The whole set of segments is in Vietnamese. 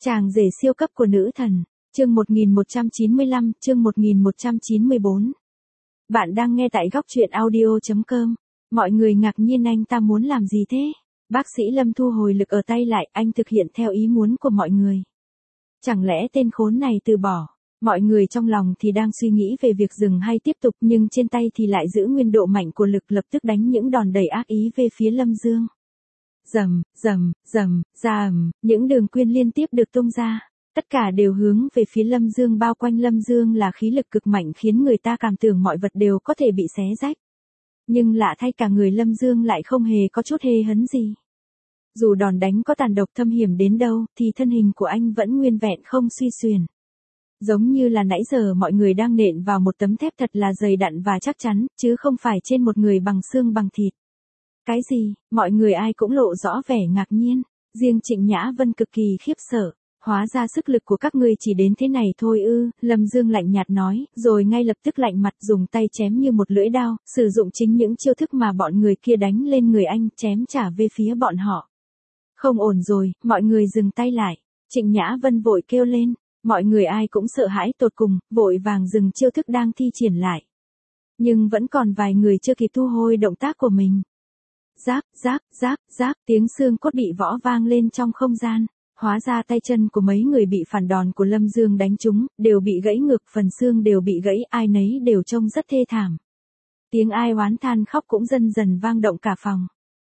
Chàng rể siêu cấp của nữ thần. Chương 1195, chương 1194. Bạn đang nghe tại góc truyện audio.com. Mọi người ngạc nhiên anh ta muốn làm gì thế? Bác sĩ Lâm thu hồi lực ở tay lại, anh thực hiện theo ý muốn của mọi người. Chẳng lẽ tên khốn này từ bỏ? Mọi người trong lòng thì đang suy nghĩ về việc dừng hay tiếp tục, nhưng trên tay thì lại giữ nguyên độ mạnh của lực, lập tức đánh những đòn đầy ác ý về phía Lâm Dương. Rầm, rầm, rầm, rầm, những đường quyên liên tiếp được tung ra. Tất cả đều hướng về phía Lâm Dương, bao quanh Lâm Dương là khí lực cực mạnh khiến người ta cảm tưởng mọi vật đều có thể bị xé rách. Nhưng lạ thay, cả người Lâm Dương lại không hề có chút hề hấn gì. Dù đòn đánh có tàn độc thâm hiểm đến đâu, thì thân hình của anh vẫn nguyên vẹn không suy xuyển. Giống như là nãy giờ mọi người đang nện vào một tấm thép thật là dày đặn và chắc chắn, chứ không phải trên một người bằng xương bằng thịt. Cái gì? Mọi người ai cũng lộ rõ vẻ ngạc nhiên. Riêng Trịnh Nhã Vân cực kỳ khiếp sợ. Hóa ra sức lực của các ngươi chỉ đến thế này thôi ư? Lâm Dương lạnh nhạt nói, rồi ngay lập tức lạnh mặt dùng tay chém như một lưỡi đao, sử dụng chính những chiêu thức mà bọn người kia đánh lên người anh, chém trả về phía bọn họ. Không ổn rồi, mọi người dừng tay lại. Trịnh Nhã Vân vội kêu lên. Mọi người ai cũng sợ hãi tột cùng, vội vàng dừng chiêu thức đang thi triển lại. Nhưng vẫn còn vài người chưa kịp thu hồi động tác của mình. Giáp, giáp, giáp, giáp, tiếng xương cốt bị võ vang lên trong không gian. Hóa ra tay chân của mấy người bị phản đòn của Lâm Dương đánh trúng, đều bị gãy ngược, phần xương đều bị gãy, ai nấy đều trông rất thê thảm. Tiếng ai oán than khóc cũng dần dần vang động cả phòng.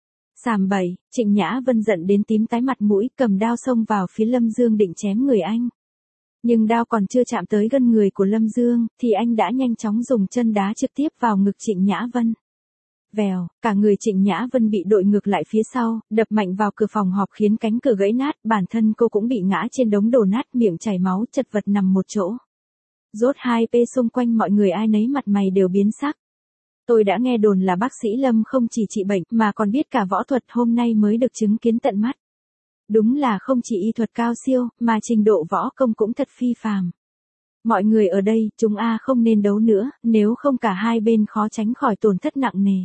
Sàm bậy, Trịnh Nhã Vân giận đến tím tái mặt mũi, cầm đao xông vào phía Lâm Dương định chém người anh. Nhưng đao còn chưa chạm tới gân người của Lâm Dương, thì anh đã nhanh chóng dùng chân đá trực tiếp vào ngực Trịnh Nhã Vân. Vèo, cả người Trịnh Nhã Vân bị đội ngược lại phía sau, đập mạnh vào cửa phòng họp khiến cánh cửa gãy nát, bản thân cô cũng bị ngã trên đống đổ nát, miệng chảy máu, chật vật nằm một chỗ. Rốt 2P xung quanh mọi người ai nấy mặt mày đều biến sắc. Tôi đã nghe đồn là bác sĩ Lâm không chỉ trị bệnh mà còn biết cả võ thuật, hôm nay mới được chứng kiến tận mắt. Đúng là không chỉ y thuật cao siêu, mà trình độ võ công cũng thật phi phàm. Mọi người ở đây, chúng không nên đấu nữa, nếu không cả hai bên khó tránh khỏi tổn thất nặng nề.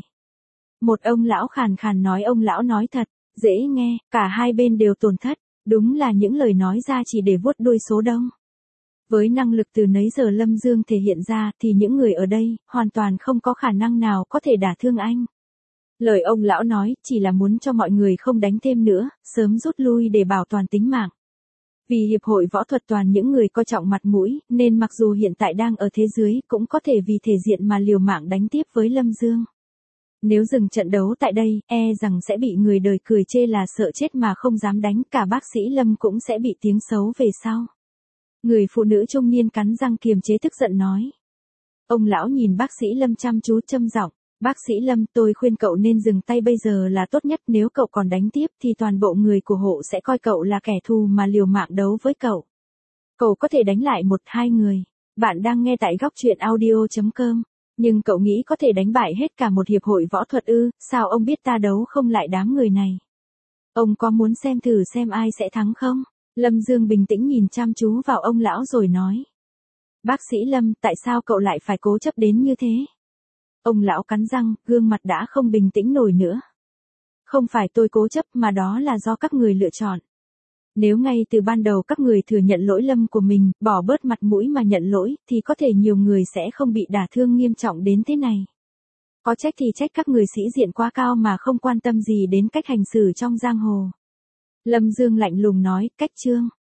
Một ông lão khàn khàn nói, ông lão nói thật, dễ nghe, cả hai bên đều tổn thất, đúng là những lời nói ra chỉ để vuốt đuôi số đông. Với năng lực từ nấy giờ Lâm Dương thể hiện ra thì những người ở đây, hoàn toàn không có khả năng nào có thể đả thương anh. Lời ông lão nói chỉ là muốn cho mọi người không đánh thêm nữa, sớm rút lui để bảo toàn tính mạng. Vì hiệp hội võ thuật toàn những người coi trọng mặt mũi, nên mặc dù hiện tại đang ở thế dưới, cũng có thể vì thể diện mà liều mạng đánh tiếp với Lâm Dương. Nếu dừng trận đấu tại đây, rằng sẽ bị người đời cười chê là sợ chết mà không dám đánh, cả bác sĩ Lâm cũng sẽ bị tiếng xấu về sau. Người phụ nữ trung niên cắn răng kiềm chế tức giận nói. Ông lão nhìn bác sĩ Lâm chăm chú châm giọng. Bác sĩ Lâm, tôi khuyên cậu nên dừng tay bây giờ là tốt nhất, nếu cậu còn đánh tiếp thì toàn bộ người của hộ sẽ coi cậu là kẻ thù mà liều mạng đấu với cậu. Cậu có thể đánh lại 1-2 người. Bạn đang nghe tại góc truyện audio.com. Nhưng cậu nghĩ có thể đánh bại hết cả một hiệp hội võ thuật ư? Sao ông biết ta đấu không lại đám người này? Ông có muốn xem thử xem ai sẽ thắng không? Lâm Dương bình tĩnh nhìn chăm chú vào ông lão rồi nói. Bác sĩ Lâm, tại sao cậu lại phải cố chấp đến như thế? Ông lão cắn răng, gương mặt đã không bình tĩnh nổi nữa. Không phải tôi cố chấp mà đó là do các người lựa chọn. Nếu ngay từ ban đầu các người thừa nhận lỗi lầm của mình, bỏ bớt mặt mũi mà nhận lỗi, thì có thể nhiều người sẽ không bị đả thương nghiêm trọng đến thế này. Có trách thì trách các người sĩ diện quá cao mà không quan tâm gì đến cách hành xử trong giang hồ. Lâm Dương lạnh lùng nói, cách chương.